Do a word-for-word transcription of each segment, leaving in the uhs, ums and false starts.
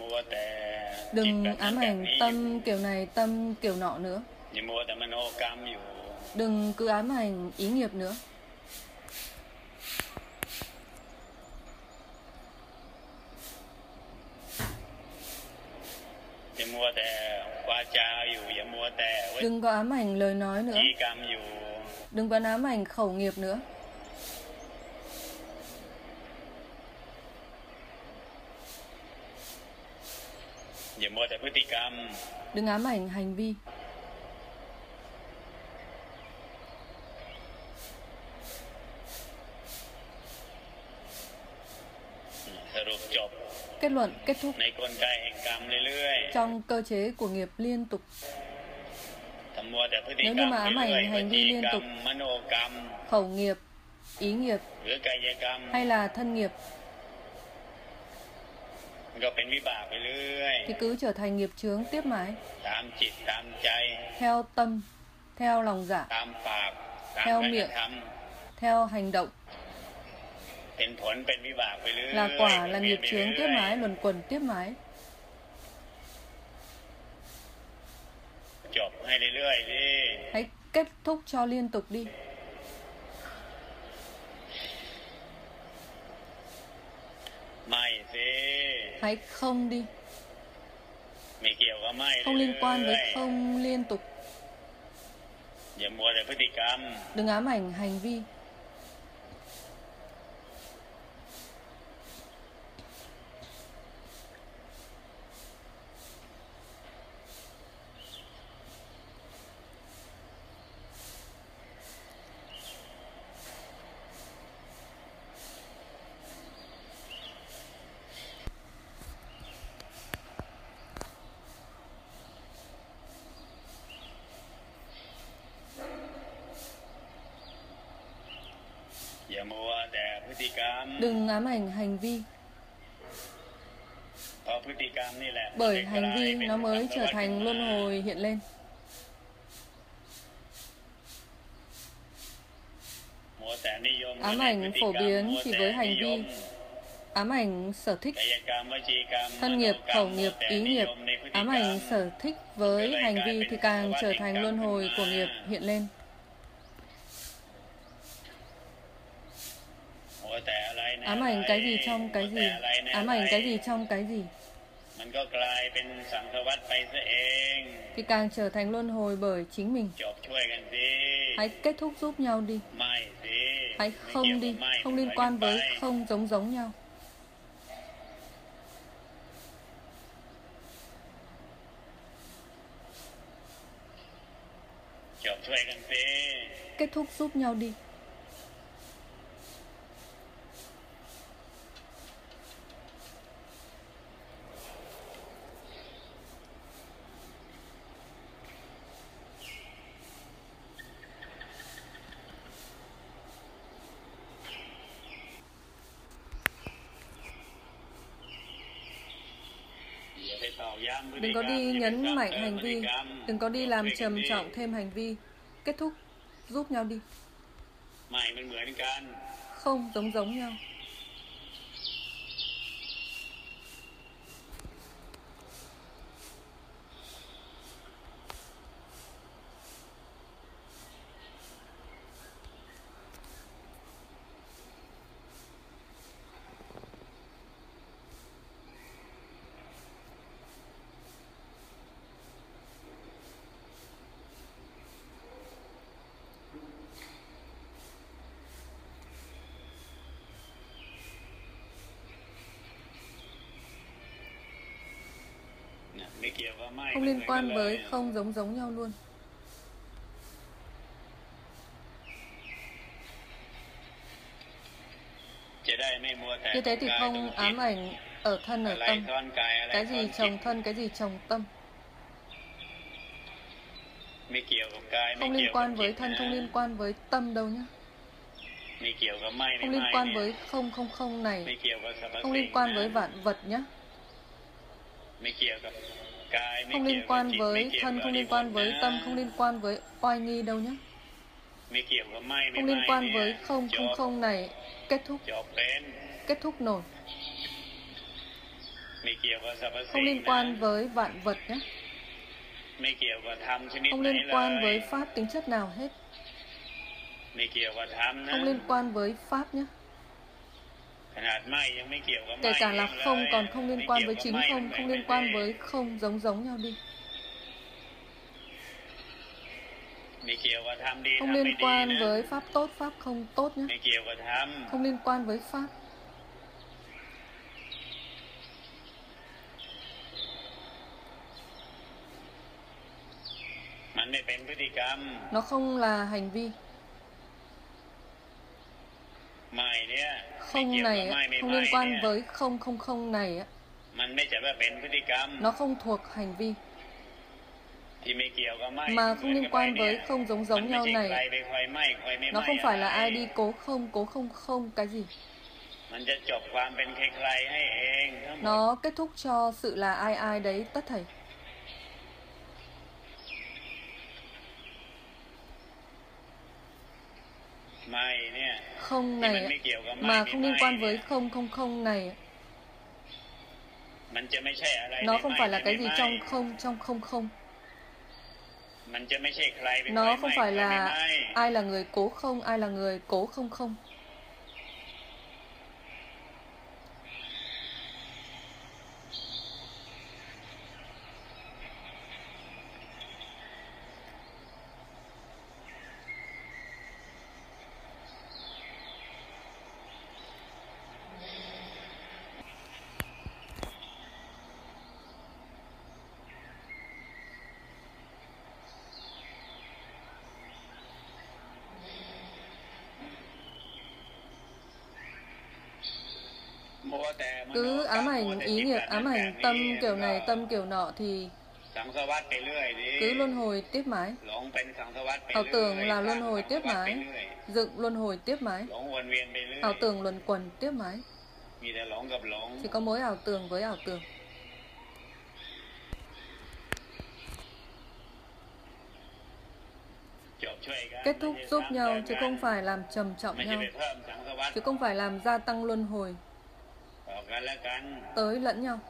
Đừng ám ảnh tâm kiểu này tâm kiểu nọ nữa. Đừng cứ ám ảnh ý nghiệp nữa. Đừng có ám ảnh lời nói nữa. Đừng có ám ảnh khẩu nghiệp nữa. Đừng ám ảnh hành vi. Kết luận, kết thúc trong cơ chế của nghiệp liên tục. Nếu như mà ám ảnh hành vi liên tục, khẩu nghiệp, ý nghiệp hay là thân nghiệp thì cứ trở thành nghiệp chướng tiếp mãi. Theo tâm, theo lòng dạ, theo miệng, theo hành động là quả, là nghiệp chướng tiếp mãi, luẩn quẩn tiếp mãi. Hãy kết thúc cho liên tục đi. Hãy không đi. Không liên quan với không liên tục. Đừng ám ảnh hành vi. Đừng ám ảnh hành vi. Bởi hành vi nó mới trở thành luân hồi hiện lên. Ám ảnh phổ biến chỉ với hành vi, ám ảnh sở thích, thân nghiệp, khẩu nghiệp, ý nghiệp, ám ảnh sở thích với hành vi thì càng trở thành luân hồi của nghiệp hiện lên. Ám ảnh cái gì trong cái gì, ám ảnh cái gì trong cái gì thì càng trở thành luân hồi bởi chính mình. Hãy kết thúc giúp nhau đi. Hãy không đi, không liên quan với không giống giống nhau. Kết thúc giúp nhau đi. Đừng có đi nhấn mạnh hành vi, đừng có đi làm trầm trọng thêm hành vi. Kết thúc giúp nhau đi. Không giống giống nhau. Không liên quan với không giống giống nhau luôn. Như thế thì không ám ảnh ở thân ở tâm. Cái gì trồng thân, cái gì trồng tâm. Không liên quan với thân, không liên quan với tâm đâu nhé. Không liên quan với không không không này. Không liên quan với vạn vật nhé. Không liên quan với thân, không liên quan với tâm, không liên quan với oai nghi đâu nhé. Không liên quan với không không không này. Kết thúc. Kết thúc nổi. Không liên quan với vạn vật nhé. Không liên quan với pháp tính chất nào hết. Không liên quan với pháp nhé. Kể cả là không còn không liên quan với chính không, không liên quan với không, giống giống nhau đi. Không liên quan với pháp tốt, pháp không tốt nhé. Không liên quan với pháp. Nó không là hành vi. Không này không liên quan với không không không này. Nó không thuộc hành vi. Mà không liên quan với không giống giống nhau này. Nó không phải là ai đi cố không, cố không không cái gì. Nó kết thúc cho sự là ai ai đấy tất thảy. Không này mà không liên quan với không không không này. Nó không phải là cái gì trong không trong không không. Nó không phải là ai là người cố không, ai là người cố không không. Cứ ám ảnh ý nghiệp, ám ảnh tâm kiểu này, tâm kiểu nọ thì cứ luân hồi tiếp mãi. Ảo tưởng là luân hồi tiếp mãi, dựng luân hồi tiếp mãi, ảo tưởng luẩn quẩn tiếp mãi. Chỉ có mỗi ảo tưởng với ảo tưởng. Kết thúc giúp nhau chứ không phải làm trầm trọng nhau, chứ không phải làm gia tăng luân hồi tới lẫn nhau.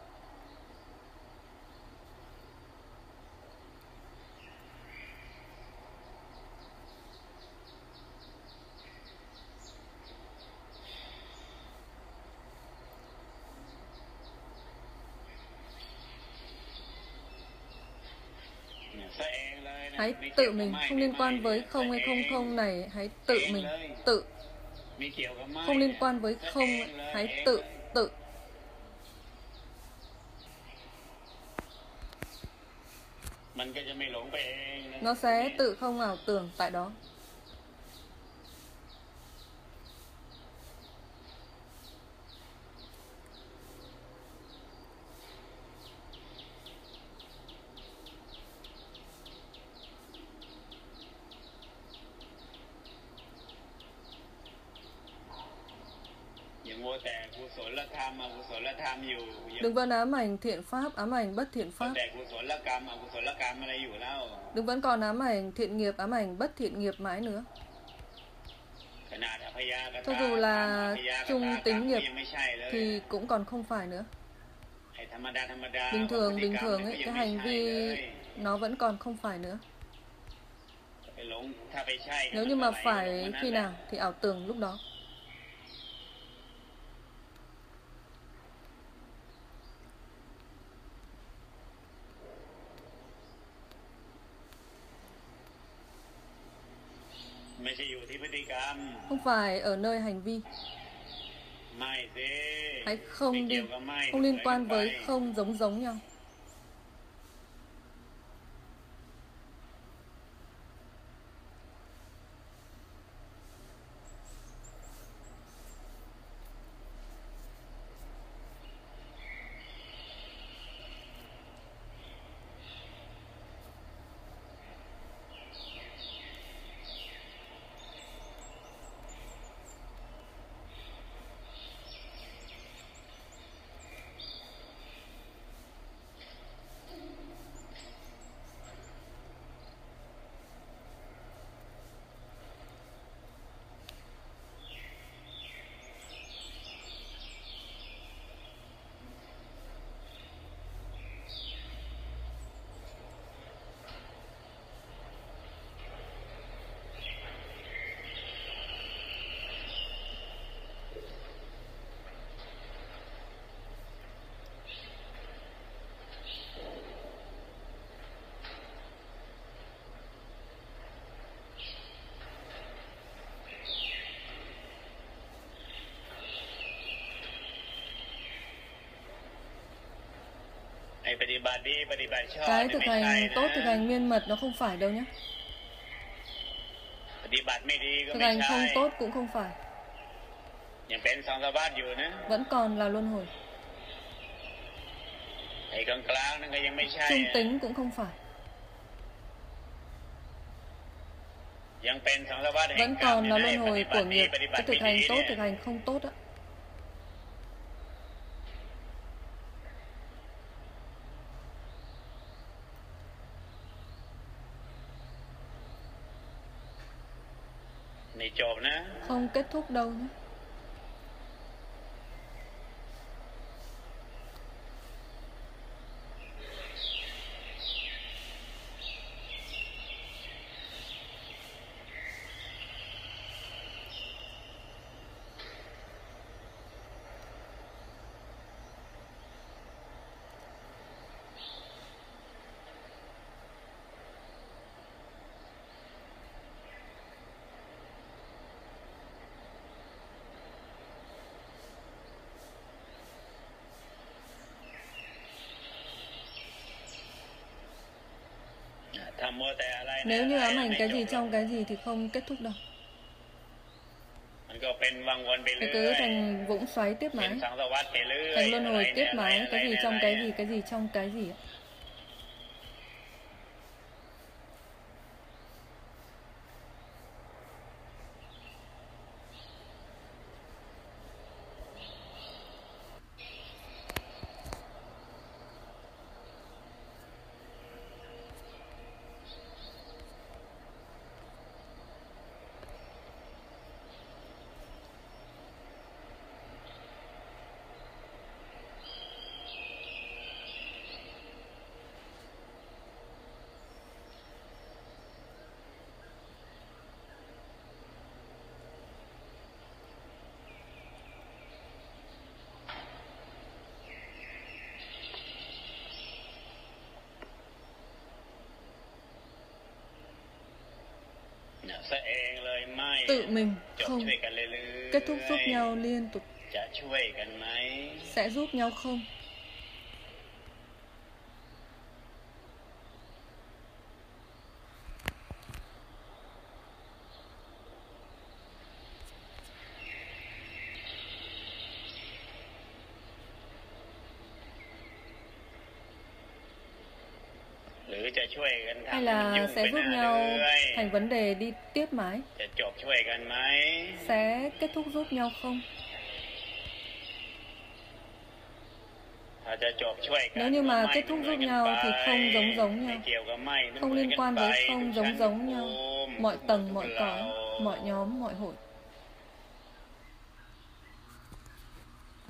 Hãy tự mình, không liên quan với không hay không không này, hãy tự mình, tự. Không liên quan với không, hãy tự, tự. Nó sẽ tự không ảo tưởng tại đó. Đừng vẫn ám ảnh thiện pháp, ám ảnh bất thiện pháp. Đừng vẫn còn ám ảnh thiện nghiệp, ám ảnh bất thiện nghiệp mãi nữa. Cho dù là chung tính nghiệp thì cũng còn không phải nữa. Bình thường, bình thường ấy, cái hành vi nó vẫn còn không phải nữa. Nếu như mà phải khi nào thì ảo tưởng lúc đó. Không phải ở nơi hành vi. Hãy không đi, không liên quan với không giống giống nhau. Cái thực hành tốt, thực hành miên mật nó không phải đâu nhé. Thực hành không tốt cũng không phải. Vẫn còn là luân hồi. Trung tính cũng không phải. Vẫn còn là luân hồi của nghiệp. Cái thực hành tốt, thực hành không tốt á. Không kết thúc đâu nhé. Nếu như ám ảnh cái gì trong cái gì thì không kết thúc đâu. Thì cứ thành vũng xoáy tiếp mãi, thành luân hồi tiếp mãi. Cái gì trong cái gì, cái gì trong cái gì. Tự mình không kết thúc giúp nhau liên tục. Sẽ giúp nhau không? Hay là sẽ giúp nhau thành vấn đề đi tiếp mãi? Sẽ kết thúc giúp nhau không? Nếu như mà kết thúc giúp nhau thì không giống giống nhau, không liên quan với không giống giống nhau, mọi tầng, mọi cõi, mọi nhóm, mọi hội.